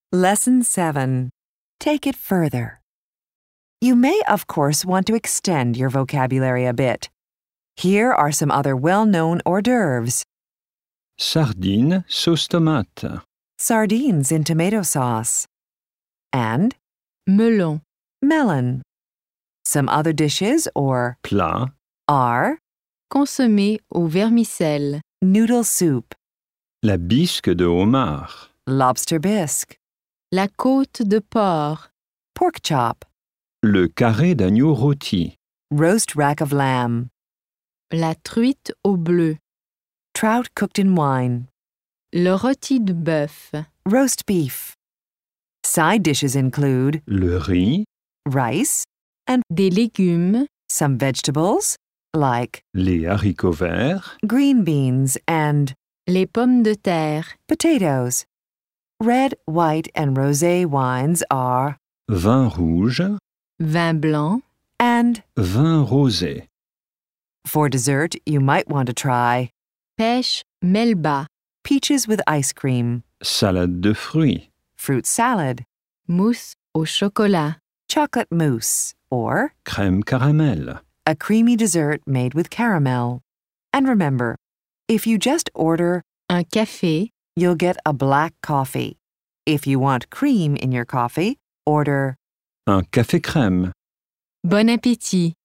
Lesson 7. Take it further. You may, of course, want to extend your vocabulary a bit. Here are some other well-known hors d'oeuvres. Sardines sauce tomate. Sardines in tomato sauce. And melon, melon. Some other dishes or Plat. are consommé au vermicelle, noodle soup, La bisque de homard. lobster bisque, la côte de porc, pork chop, Le carré d'agneau rôti. roast rack of lamb, la truite au bleu, trout cooked in wine, le rôti de bœuf, roast beef. Side dishes include Le riz. rice, des légumes, some vegetables like Les haricots verts. green beans and les pommes de terre, potatoes. Red, white, and rosé wines are Vin rouge. vin blanc, and Vin rosé. for dessert you might want to try pêche melba, peaches with ice cream, Salade de fruits. fruit salad, mousse au chocolat, chocolate mousse, or Crème caramel. a creamy dessert made with caramel. And remember, if you just order, un café, you'll get a black coffee. If you want cream in your coffee, order Un café crème. bon appétit.